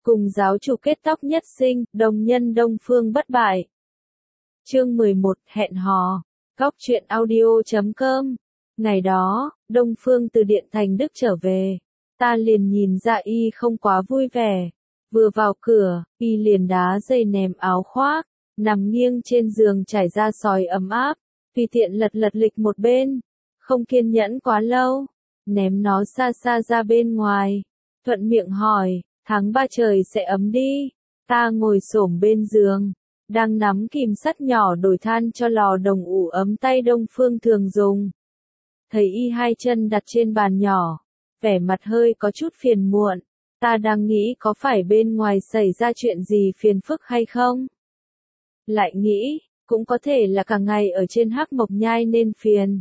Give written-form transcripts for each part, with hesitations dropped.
Cùng giáo chủ kết tóc nhất sinh, đồng nhân Đông Phương bất bại. Chương 11, hẹn hò. Góc truyện audio.com. Ngày đó, Đông Phương từ Điện Thành Đức trở về. Ta liền nhìn ra y không quá vui vẻ. Vừa vào cửa, y liền đá dây ném áo khoác, nằm nghiêng trên giường trải ra sỏi ấm áp, tùy tiện lật lật lịch một bên. Không kiên nhẫn quá lâu, ném nó xa xa ra bên ngoài. Thuận miệng hỏi, tháng 3 trời sẽ ấm đi. Ta ngồi xổm bên giường, đang nắm kìm sắt nhỏ đổi than cho lò đồng ủ ấm tay Đông Phương thường dùng. Thấy y hai chân đặt trên bàn nhỏ, vẻ mặt hơi có chút phiền muộn. Ta đang nghĩ có phải bên ngoài xảy ra chuyện gì phiền phức hay không? Lại nghĩ, cũng có thể là cả ngày ở trên Hắc Mộc Nhai nên phiền.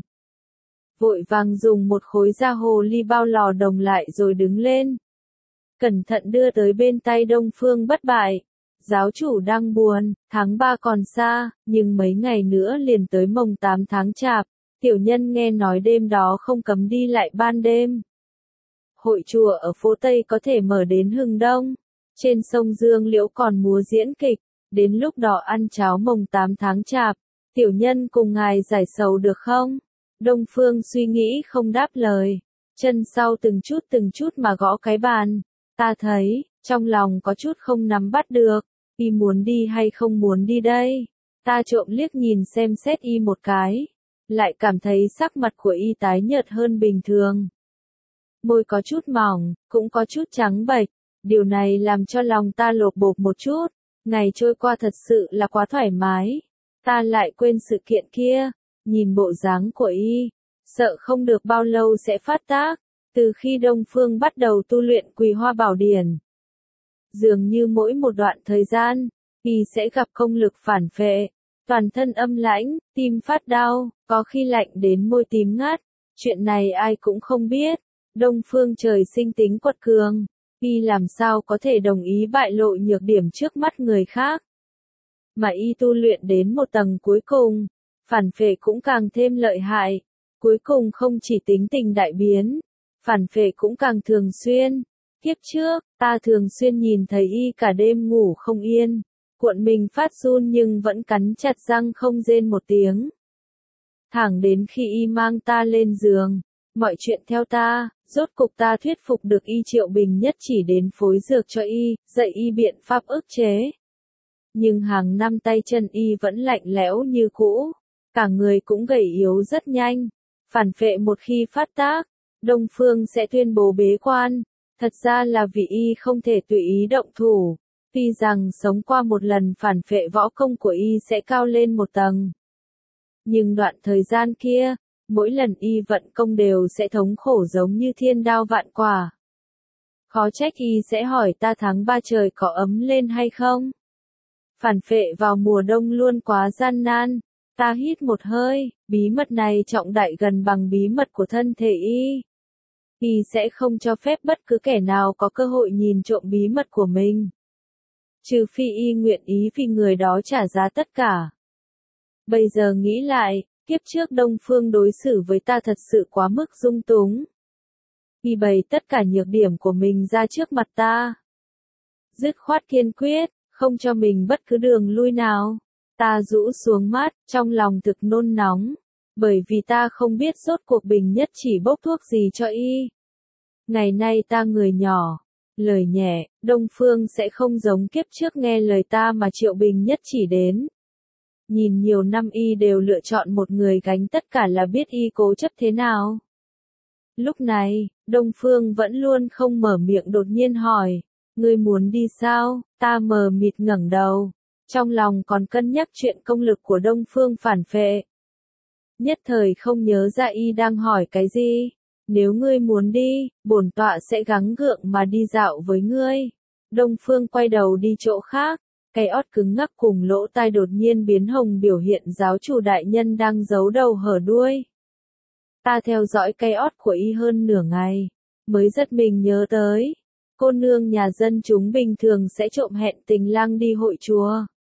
Vội vàng dùng một khối da hồ ly bao lò đồng lại rồi đứng lên. Cẩn thận đưa tới bên tay Đông Phương bất bại. Giáo chủ đang buồn, tháng 3 còn xa, nhưng mấy ngày nữa liền tới mồng 8 tháng Chạp. Tiểu nhân nghe nói đêm đó không cấm đi lại ban đêm. Hội chùa ở phố Tây có thể mở đến hừng đông. Trên sông Dương Liễu còn múa diễn kịch. Đến lúc đó ăn cháo mồng 8 tháng Chạp. Tiểu nhân cùng ngài giải sầu được không? Đông Phương suy nghĩ không đáp lời. Chân sau từng chút mà gõ cái bàn. Ta thấy, trong lòng có chút không nắm bắt được. Y muốn đi hay không muốn đi đây? Ta trộm liếc nhìn xem xét y một cái. Lại cảm thấy sắc mặt của y tái nhợt hơn bình thường. Môi có chút mỏng, cũng có chút trắng bệch. Điều này làm cho lòng ta lột bột một chút. Ngày trôi qua thật sự là quá thoải mái. Ta lại quên sự kiện kia. Nhìn bộ dáng của y, sợ không được bao lâu sẽ phát tác. Từ khi Đông Phương bắt đầu tu luyện Quỳ Hoa Bảo Điển, dường như mỗi một đoạn thời gian, y sẽ gặp công lực phản phệ, toàn thân âm lãnh, tim phát đau, có khi lạnh đến môi tím ngắt. Chuyện này ai cũng không biết. Đông Phương trời sinh tính quật cường, y làm sao có thể đồng ý bại lộ nhược điểm trước mắt người khác. Mà y tu luyện đến một tầng cuối cùng, phản phệ cũng càng thêm lợi hại. Cuối cùng không chỉ tính tình đại biến, phản phệ cũng càng thường xuyên. Kiếp trước, ta thường xuyên nhìn thấy y cả đêm ngủ không yên, cuộn mình phát run nhưng vẫn cắn chặt răng không rên một tiếng. Thẳng đến khi y mang ta lên giường, mọi chuyện theo ta, rốt cục ta thuyết phục được y Triệu Bình Nhất chỉ đến phối dược cho y, dạy y biện pháp ức chế. Nhưng hàng năm tay chân y vẫn lạnh lẽo như cũ, cả người cũng gầy yếu rất nhanh. Phản phệ một khi phát tác, Đông Phương sẽ tuyên bố bế quan. Thật ra là vì y không thể tùy ý động thủ. Tuy rằng sống qua một lần phản phệ võ công của y sẽ cao lên một tầng. Nhưng đoạn thời gian kia, mỗi lần y vận công đều sẽ thống khổ giống như thiên đao vạn quả. Khó trách y sẽ hỏi ta tháng 3 trời có ấm lên hay không. Phản phệ vào mùa đông luôn quá gian nan. Ta hít một hơi, bí mật này trọng đại gần bằng bí mật của thân thể y. Y sẽ không cho phép bất cứ kẻ nào có cơ hội nhìn trộm bí mật của mình. Trừ phi y nguyện ý vì người đó trả giá tất cả. Bây giờ nghĩ lại, kiếp trước Đông Phương đối xử với ta thật sự quá mức dung túng. Y bày tất cả nhược điểm của mình ra trước mặt ta. Dứt khoát kiên quyết, không cho mình bất cứ đường lui nào. Ta rũ xuống mắt, trong lòng thực nôn nóng. Bởi vì ta không biết rốt cuộc Bình Nhất chỉ bốc thuốc gì cho y. Ngày nay ta người nhỏ, lời nhẹ, Đông Phương sẽ không giống kiếp trước nghe lời ta mà Triệu Bình Nhất chỉ đến. Nhìn nhiều năm y đều lựa chọn một người gánh tất cả là biết y cố chấp thế nào. Lúc này, Đông Phương vẫn luôn không mở miệng đột nhiên hỏi, ngươi muốn đi sao? Ta mờ mịt ngẩng đầu, trong lòng còn cân nhắc chuyện công lực của Đông Phương phản phệ. Nhất thời không nhớ ra y đang hỏi cái gì. Nếu ngươi muốn đi, bổn tọa sẽ gắng gượng mà đi dạo với ngươi. Đông Phương quay đầu đi chỗ khác, cái ót cứng ngắc cùng lỗ tai đột nhiên biến hồng biểu hiện giáo chủ đại nhân đang giấu đầu hở đuôi. Ta theo dõi cái ót của y hơn nửa ngày, mới giật mình nhớ tới. Cô nương nhà dân chúng bình thường sẽ trộm hẹn tình lang đi hội chùa.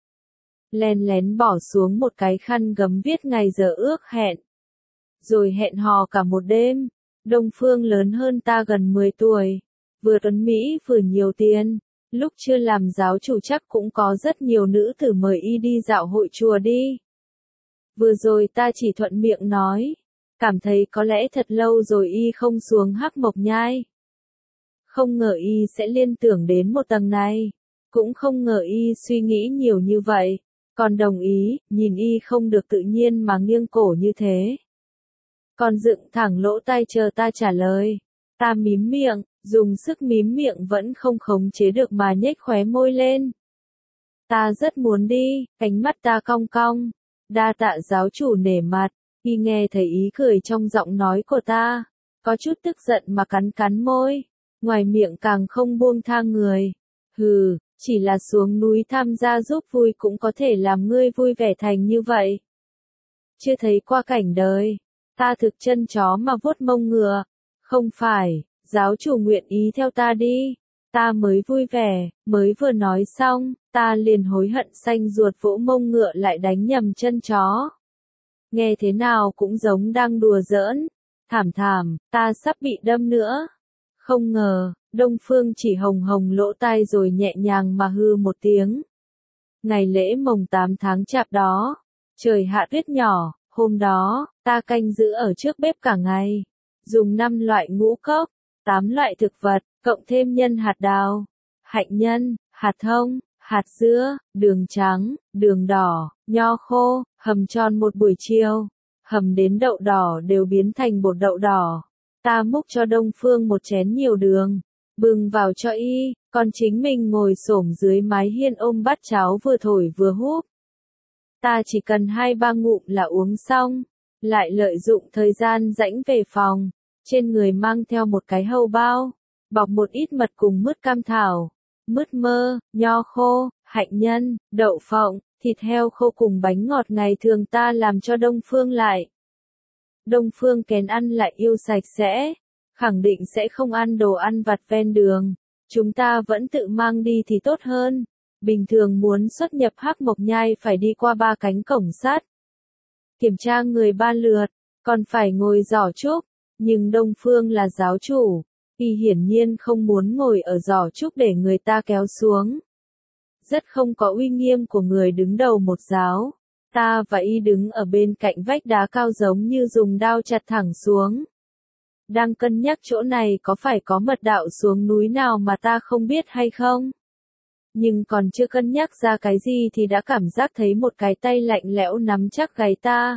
Len lén bỏ xuống một cái khăn gấm viết ngày giờ ước hẹn. Rồi hẹn hò cả một đêm. Đông Phương lớn hơn ta gần 10 tuổi. Vừa tuấn Mỹ vừa nhiều tiền. Lúc chưa làm giáo chủ chắc cũng có rất nhiều nữ tử mời y đi dạo hội chùa đi. Vừa rồi ta chỉ thuận miệng nói, cảm thấy có lẽ thật lâu rồi y không xuống Hắc Mộc Nhai. Không ngờ y sẽ liên tưởng đến một tầng này, cũng không ngờ y suy nghĩ nhiều như vậy, còn đồng ý, nhìn y không được tự nhiên mà nghiêng cổ như thế. Còn dựng thẳng lỗ tai chờ ta trả lời. Ta mím miệng, dùng sức mím miệng vẫn không khống chế được mà nhếch khóe môi lên. Ta rất muốn đi, ánh mắt ta cong cong. Đa tạ giáo chủ nể mặt, y nghe thấy ý cười trong giọng nói của ta, có chút tức giận mà cắn cắn môi, ngoài miệng càng không buông tha người. Hừ, chỉ là xuống núi tham gia giúp vui cũng có thể làm ngươi vui vẻ thành như vậy. Chưa thấy qua cảnh đời, ta thực chân chó mà vuốt mông ngựa. Không phải, giáo chủ nguyện ý theo ta đi. Ta mới vui vẻ, mới vừa nói xong, ta liền hối hận xanh ruột vỗ mông ngựa lại đánh nhầm chân chó. Nghe thế nào cũng giống đang đùa giỡn. Thảm thảm, ta sắp bị đâm nữa. Không ngờ, Đông Phương chỉ hồng hồng lỗ tai rồi nhẹ nhàng mà hư một tiếng. Ngày lễ mồng 8 tháng chạp đó, trời hạ tuyết nhỏ, hôm đó, ta canh giữ ở trước bếp cả ngày. Dùng 5 loại ngũ cốc, 8 loại thực vật, cộng thêm nhân hạt đào, hạnh nhân, hạt thông, hạt dưa, đường trắng, đường đỏ, nho khô, hầm tròn một buổi chiều. Hầm đến đậu đỏ đều biến thành bột đậu đỏ. Ta múc cho Đông Phương một chén nhiều đường, bưng vào cho y, còn chính mình ngồi xổm dưới mái hiên ôm bát cháo vừa thổi vừa húp. Ta chỉ cần 2-3 ngụm là uống xong, lại lợi dụng thời gian rãnh về phòng, trên người mang theo một cái hầu bao, bọc một ít mật cùng mứt cam thảo, mứt mơ, nho khô, hạnh nhân, đậu phộng, thịt heo khô cùng bánh ngọt ngày thường ta làm cho Đông Phương lại. Đông Phương kén ăn lại yêu sạch sẽ, khẳng định sẽ không ăn đồ ăn vặt ven đường, chúng ta vẫn tự mang đi thì tốt hơn. Bình thường muốn xuất nhập Hắc Mộc Nhai phải đi qua 3 cánh cổng sắt, kiểm tra người 3 lượt, còn phải ngồi giỏ trúc, nhưng Đông Phương là giáo chủ, y hiển nhiên không muốn ngồi ở giỏ trúc để người ta kéo xuống. Rất không có uy nghiêm của người đứng đầu một giáo. Ta và y đứng ở bên cạnh vách đá cao giống như dùng đao chặt thẳng xuống. Đang cân nhắc chỗ này có phải có mật đạo xuống núi nào mà ta không biết hay không? Nhưng còn chưa cân nhắc ra cái gì thì đã cảm giác thấy một cái tay lạnh lẽo nắm chắc gáy ta.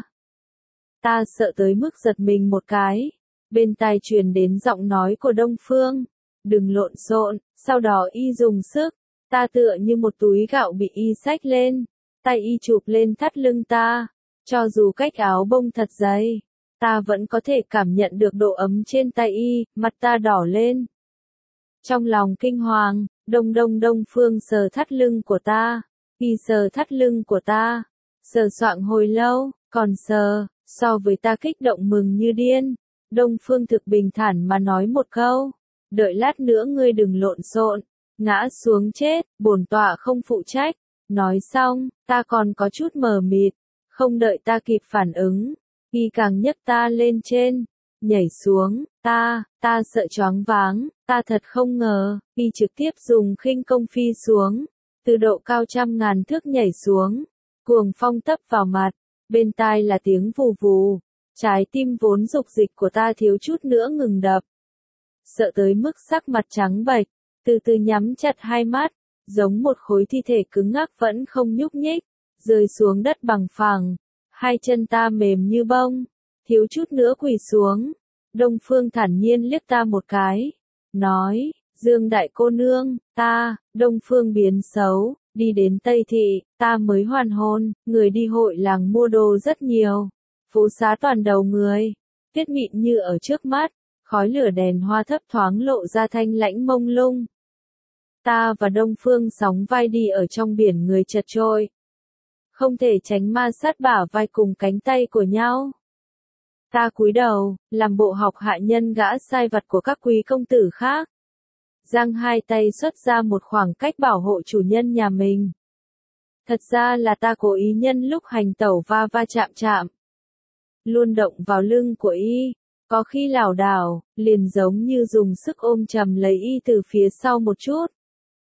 Ta sợ tới mức giật mình một cái. Bên tai truyền đến giọng nói của Đông Phương. Đừng lộn xộn, sau đó y dùng sức. Ta tựa như một túi gạo bị y xách lên. Tay y chụp lên thắt lưng ta. Cho dù cách áo bông thật dày, ta vẫn có thể cảm nhận được độ ấm trên tay y, mặt ta đỏ lên. Trong lòng kinh hoàng, Đông Phương sờ thắt lưng của ta. Y sờ thắt lưng của ta. Sờ soạng hồi lâu, còn sờ, so với ta kích động mừng như điên. Đông Phương thực bình thản mà nói một câu. Đợi lát nữa ngươi đừng lộn xộn, ngã xuống chết, bổn tọa không phụ trách. Nói xong, ta còn có chút mờ mịt, không đợi ta kịp phản ứng, y càng nhấc ta lên trên, nhảy xuống, ta sợ choáng váng, ta thật không ngờ, y trực tiếp dùng khinh công phi xuống, từ độ cao 100.000 thước nhảy xuống, cuồng phong tấp vào mặt, bên tai là tiếng vù vù, trái tim vốn dục dịch của ta thiếu chút nữa ngừng đập. Sợ tới mức sắc mặt trắng bệch, từ từ nhắm chặt hai mắt, giống một khối thi thể cứng ngắc vẫn không nhúc nhích, rơi xuống đất bằng phẳng, hai chân ta mềm như bông, thiếu chút nữa quỳ xuống. Đông Phương thản nhiên liếc ta một cái, nói, Dương đại cô nương, Đông Phương biến xấu, đi đến Tây Thị, ta mới hoàn hôn, người đi hội làng mua đồ rất nhiều, phố xá toàn đầu người, tuyết mịn như ở trước mắt, khói lửa đèn hoa thấp thoáng lộ ra thanh lãnh mông lung. Ta và Đông Phương sóng vai đi ở trong biển người chật trội. Không thể tránh ma sát bả vai cùng cánh tay của nhau. Ta cúi đầu, làm bộ học hạ nhân gã sai vặt của các quý công tử khác. Giang hai tay xuất ra một khoảng cách bảo hộ chủ nhân nhà mình. Thật ra là ta cố ý nhân lúc hành tẩu va chạm. Luôn động vào lưng của y, có khi lảo đảo, liền giống như dùng sức ôm chầm lấy y từ phía sau một chút.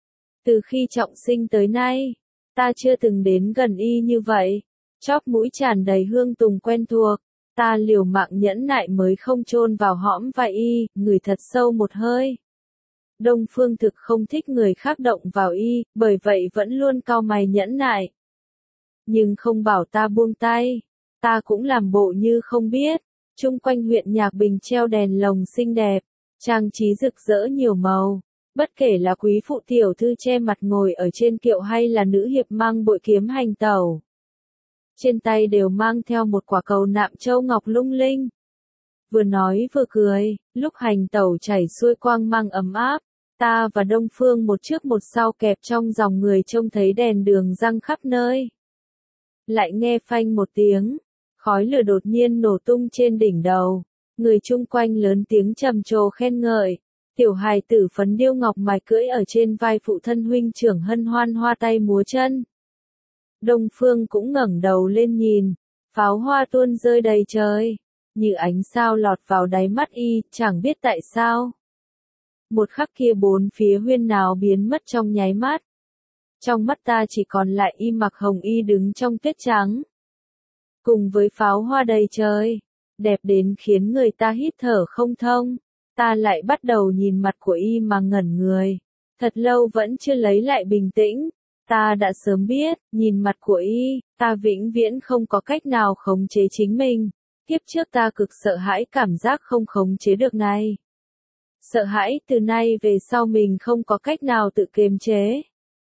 Từ khi trọng sinh tới nay, ta chưa từng đến gần y như vậy. Chóp mũi tràn đầy hương tùng quen thuộc, ta liều mạng nhẫn nại mới không chôn vào hõm vai y, ngửi thật sâu một hơi. Đông Phương thực không thích người khác động vào y, bởi vậy vẫn luôn cau mày nhẫn nại. Nhưng không bảo ta buông tay, ta cũng làm bộ như không biết. Chung quanh huyện Nhạc Bình treo đèn lồng xinh đẹp, trang trí rực rỡ nhiều màu. Bất kể là quý phụ tiểu thư che mặt ngồi ở trên kiệu hay là nữ hiệp mang bội kiếm hành tẩu, trên tay đều mang theo một quả cầu nạm châu ngọc lung linh. Vừa nói vừa cười, lúc hành tẩu chảy xuôi quang mang ấm áp, ta và Đông Phương một trước một sau kẹp trong dòng người trông thấy đèn đường răng khắp nơi. Lại nghe phanh một tiếng, khói lửa đột nhiên nổ tung trên đỉnh đầu, người chung quanh lớn tiếng trầm trồ khen ngợi. Tiểu hài tử phấn điêu ngọc mài cưỡi ở trên vai phụ thân huynh trưởng hân hoan hoa tay múa chân. Đông Phương cũng ngẩng đầu lên nhìn, pháo hoa tuôn rơi đầy trời, như ánh sao lọt vào đáy mắt y, chẳng biết tại sao. Một khắc kia bốn phía huyên náo biến mất trong nháy mắt. Trong mắt ta chỉ còn lại y mặc hồng y đứng trong tuyết trắng. Cùng với pháo hoa đầy trời, đẹp đến khiến người ta hít thở không thông. Ta lại bắt đầu nhìn mặt của y mà ngẩn người. Thật lâu vẫn chưa lấy lại bình tĩnh. Ta đã sớm biết, nhìn mặt của y, ta vĩnh viễn không có cách nào khống chế chính mình. Kiếp trước ta cực sợ hãi cảm giác không khống chế được này. Sợ hãi từ nay về sau mình không có cách nào tự kiềm chế.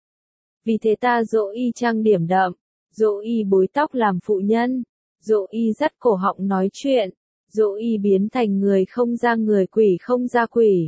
Vì thế ta dỗ y trang điểm đậm, dỗ y búi tóc làm phụ nhân, dỗ y dắt cổ họng nói chuyện, dỗ y biến thành người không ra người, quỷ không ra quỷ.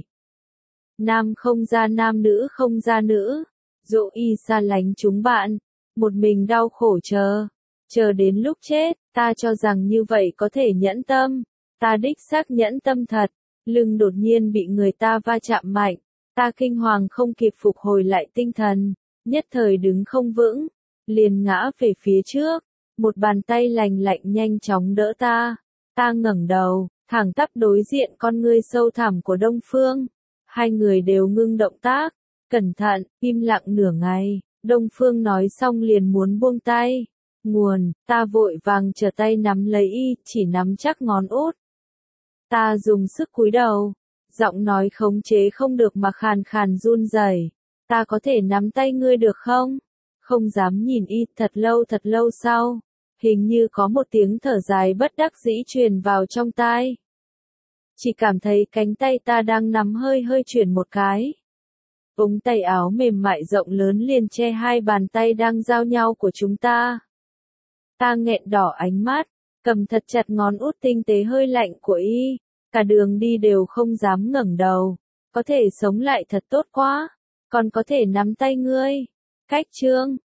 Nam không ra nam, nữ không ra nữ. Dỗ y xa lánh chúng bạn, một mình đau khổ chờ đến lúc chết. Ta cho rằng như vậy có thể nhẫn tâm. Ta đích xác nhẫn tâm thật. Lưng đột nhiên bị người ta va chạm mạnh. Ta kinh hoàng không kịp phục hồi lại tinh thần, nhất thời đứng không vững, liền ngã về phía trước. Một bàn tay lành lạnh nhanh chóng đỡ ta. Ta ngẩng đầu, thẳng tắp đối diện con ngươi sâu thẳm của Đông Phương. Hai người đều ngưng động tác, cẩn thận, im lặng nửa ngày. Đông Phương nói xong liền muốn buông tay. Nguồn, ta vội vàng trở tay nắm lấy y, chỉ nắm chắc ngón út. Ta dùng sức cúi đầu, giọng nói khống chế không được mà khàn khàn run rẩy. Ta có thể nắm tay ngươi được không? Không dám nhìn y. Thật lâu sau, hình như có một tiếng thở dài bất đắc dĩ truyền vào trong tai. Chỉ cảm thấy cánh tay ta đang nắm hơi chuyển một cái. Ống tay áo mềm mại rộng lớn liền che hai bàn tay đang giao nhau của chúng ta. Ta nghẹn đỏ ánh mắt, cầm thật chặt ngón út tinh tế hơi lạnh của y, cả đường đi đều không dám ngẩng đầu. Có thể sống lại thật tốt quá, còn có thể nắm tay ngươi. Cách chương